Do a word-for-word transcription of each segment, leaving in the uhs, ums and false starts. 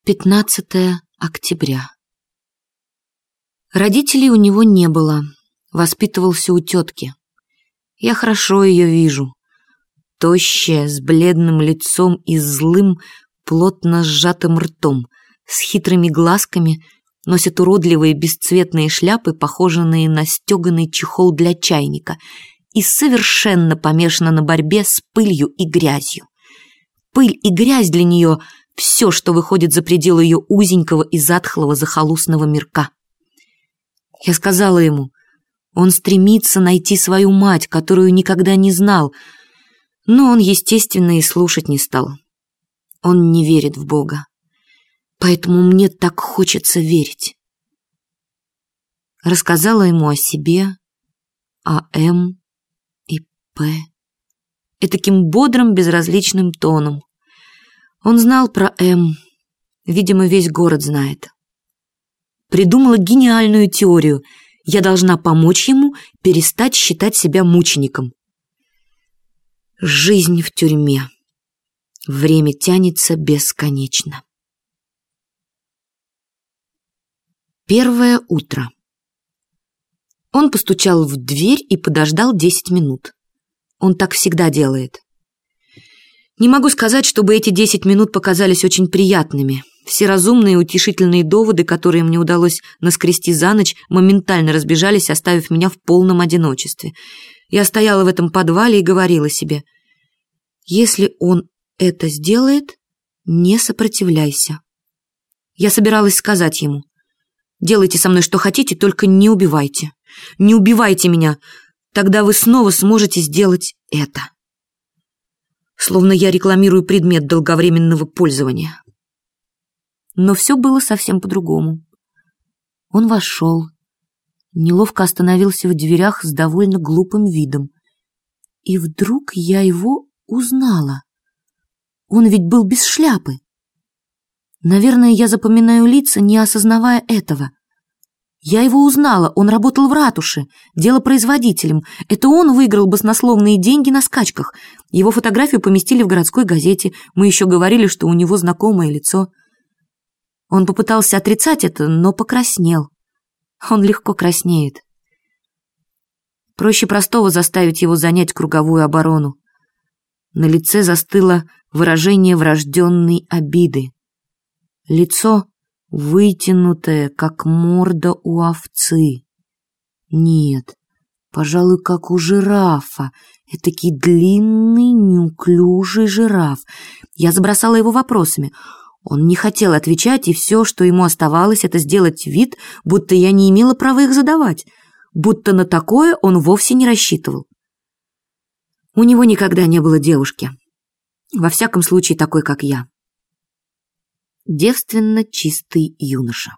пятнадцатое октября. Родителей у него не было, воспитывался у тетки. Я хорошо ее вижу. Тощая, с бледным лицом и злым, плотно сжатым ртом, с хитрыми глазками, носит уродливые бесцветные шляпы, похожие на стеганый чехол для чайника, и совершенно помешана на борьбе с пылью и грязью. Пыль и грязь для нее — все, что выходит за пределы ее узенького и затхлого захолустного мирка. Я сказала ему, он стремится найти свою мать, которую никогда не знал, но он, естественно, и слушать не стал. Он не верит в Бога, поэтому мне так хочется верить. Рассказала ему о себе, о М и П, и таким бодрым, безразличным тоном. Он знал про М, видимо, весь город знает. Придумала гениальную теорию. Я должна помочь ему перестать считать себя мучеником. Жизнь в тюрьме. Время тянется бесконечно. Первое утро. Он постучал в дверь и подождал десять минут. Он так всегда делает. Не могу сказать, чтобы эти десять минут показались очень приятными. Все разумные и утешительные доводы, которые мне удалось наскрести за ночь, моментально разбежались, оставив меня в полном одиночестве. Я стояла в этом подвале и говорила себе, если он это сделает, не сопротивляйся. Я собиралась сказать ему, делайте со мной что хотите, только не убивайте. Не убивайте меня, тогда вы снова сможете сделать это. Словно я рекламирую предмет долговременного пользования. Но все было совсем по-другому. Он вошел, неловко остановился в дверях с довольно глупым видом. И вдруг я его узнала. Он ведь был без шляпы. Наверное, я запоминаю лица, не осознавая этого. Я его узнала, он работал в ратуше, делопроизводителем. Это он выиграл баснословные деньги на скачках. Его фотографию поместили в городской газете. Мы еще говорили, что у него знакомое лицо. Он попытался отрицать это, но покраснел. Он легко краснеет. Проще простого заставить его занять круговую оборону. На лице застыло выражение врожденной обиды. Лицо вытянутая, как морда у овцы. Нет, пожалуй, как у жирафа. Этакий длинный, неуклюжий жираф. Я забросала его вопросами. Он не хотел отвечать, и все, что ему оставалось, это сделать вид, будто я не имела права их задавать, будто на такое он вовсе не рассчитывал. У него никогда не было девушки. Во всяком случае, такой, как я. Девственно чистый юноша.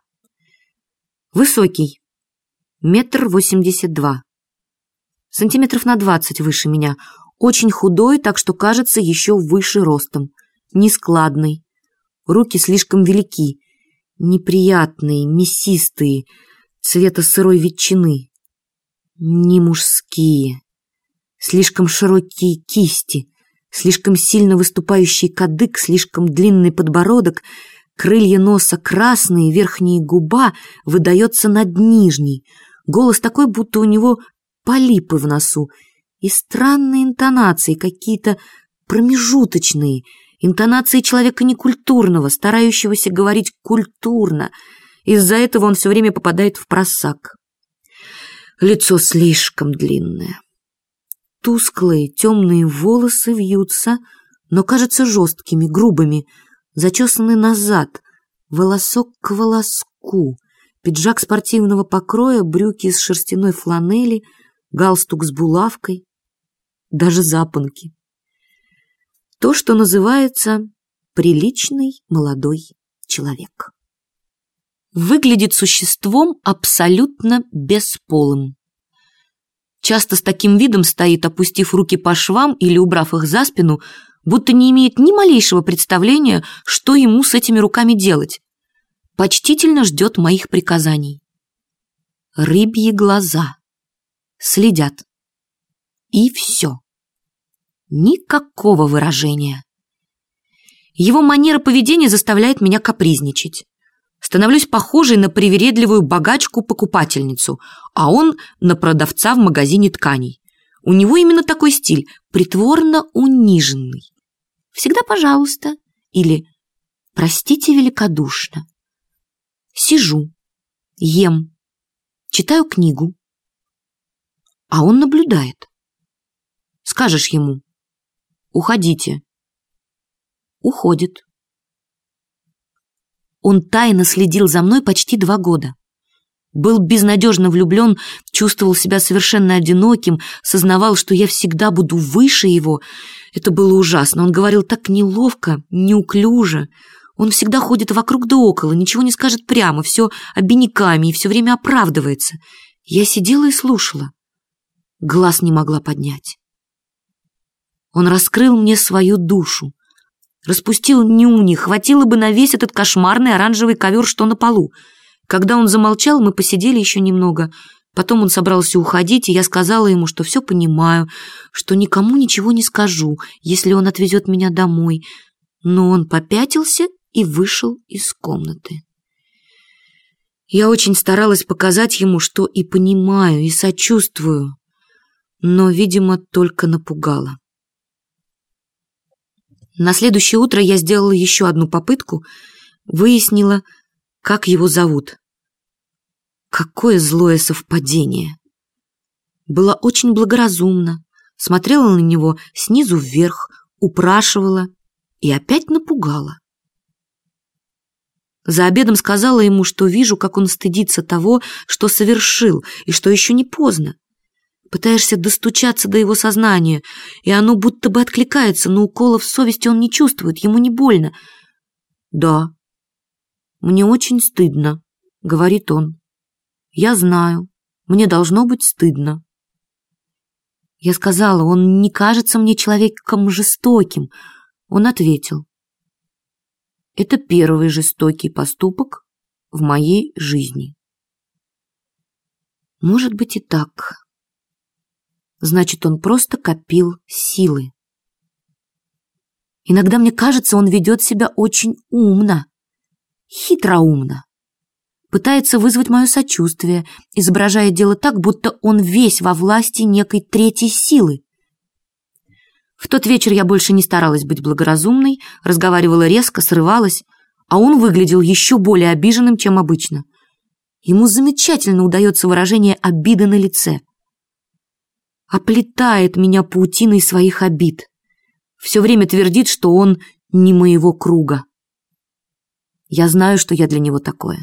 Высокий, метр восемьдесят два, сантиметров на двадцать выше меня, очень худой, так что кажется еще выше ростом, нескладный, руки слишком велики, неприятные, мясистые, цвета сырой ветчины, не мужские, слишком широкие кисти, слишком сильно выступающий кадык, слишком длинный подбородок, крылья носа красные, верхняя губа выдается над нижней, голос такой, будто у него полипы в носу, и странные интонации, какие-то промежуточные, интонации человека некультурного, старающегося говорить культурно. Из-за этого он все время попадает в просак. Лицо слишком длинное. Тусклые темные волосы вьются, но кажутся жесткими, грубыми, зачесаны назад, волосок к волоску, пиджак спортивного покроя, брюки из шерстяной фланели, галстук с булавкой, даже запонки. То, что называется приличный молодой человек. Выглядит существом абсолютно бесполым. Часто с таким видом стоит, опустив руки по швам или убрав их за спину, будто не имеет ни малейшего представления, что ему с этими руками делать. Почтительно ждет моих приказаний. Рыбьи глаза. Следят. И все. Никакого выражения. Его манера поведения заставляет меня капризничать. Становлюсь похожей на привередливую богачку-покупательницу, а он на продавца в магазине тканей. У него именно такой стиль, притворно униженный. Всегда пожалуйста или простите великодушно. Сижу, ем, читаю книгу, а он наблюдает. Скажешь ему: уходите. Уходит. Он тайно следил за мной почти два года. Был безнадежно влюблен, чувствовал себя совершенно одиноким, сознавал, что я всегда буду выше его. Это было ужасно. Он говорил так неловко, неуклюже. Он всегда ходит вокруг да около, ничего не скажет прямо, все обиняками и все время оправдывается. Я сидела и слушала. Глаз не могла поднять. Он раскрыл мне свою душу. Распустил нюни, хватило бы на весь этот кошмарный оранжевый ковер, что на полу. Когда он замолчал, мы посидели еще немного. Потом он собрался уходить, и я сказала ему, что все понимаю, что никому ничего не скажу, если он отвезет меня домой. Но он попятился и вышел из комнаты. Я очень старалась показать ему, что и понимаю, и сочувствую, но, видимо, только напугала. На следующее утро я сделала еще одну попытку, выяснила, как его зовут. Какое злое совпадение! Была очень благоразумна, смотрела на него снизу вверх, упрашивала и опять напугала. За обедом сказала ему, что вижу, как он стыдится того, что совершил, и что еще не поздно. Пытаешься достучаться до его сознания, и оно будто бы откликается, но уколов совести он не чувствует, ему не больно. «Да, мне очень стыдно», — говорит он. «Я знаю, мне должно быть стыдно». Я сказала: «Он не кажется мне человеком жестоким». Он ответил: «Это первый жестокий поступок в моей жизни». Может быть и так. Значит, он просто копил силы. Иногда мне кажется, он ведет себя очень умно, хитроумно. Пытается вызвать мое сочувствие, изображая дело так, будто он весь во власти некой третьей силы. В тот вечер я больше не старалась быть благоразумной, разговаривала резко, срывалась, а он выглядел еще более обиженным, чем обычно. Ему замечательно удается выражение обиды на лице. Оплетает меня паутиной своих обид. Все время твердит, что он не моего круга. Я знаю, что я для него такое.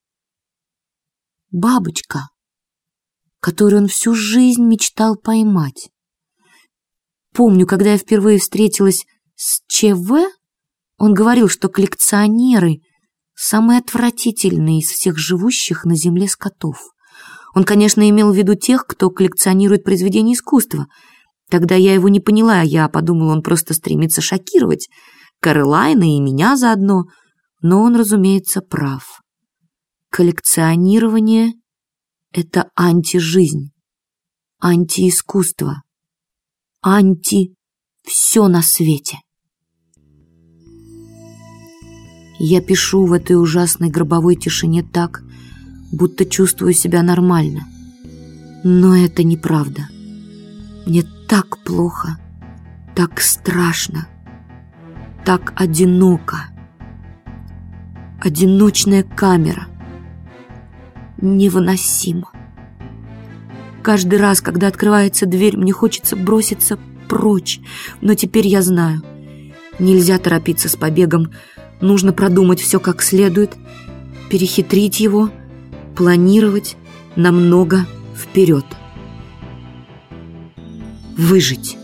Бабочка, которую он всю жизнь мечтал поймать. Помню, когда я впервые встретилась с ЧВ, он говорил, что коллекционеры самые отвратительные из всех живущих на земле скотов. Он, конечно, имел в виду тех, кто коллекционирует произведения искусства. Тогда я его не поняла, я подумала, он просто стремится шокировать Кэролайна и меня заодно. Но он, разумеется, прав. Коллекционирование — это антижизнь, антиискусство, анти-все на свете. Я пишу в этой ужасной гробовой тишине так, будто чувствую себя нормально. Но это неправда. Мне так плохо, так страшно, так одиноко. Одиночная камера. Невыносимо. Каждый раз, когда открывается дверь, мне хочется броситься прочь. Но теперь я знаю. Нельзя торопиться с побегом. Нужно продумать все как следует, перехитрить его, планировать намного вперед. Выжить.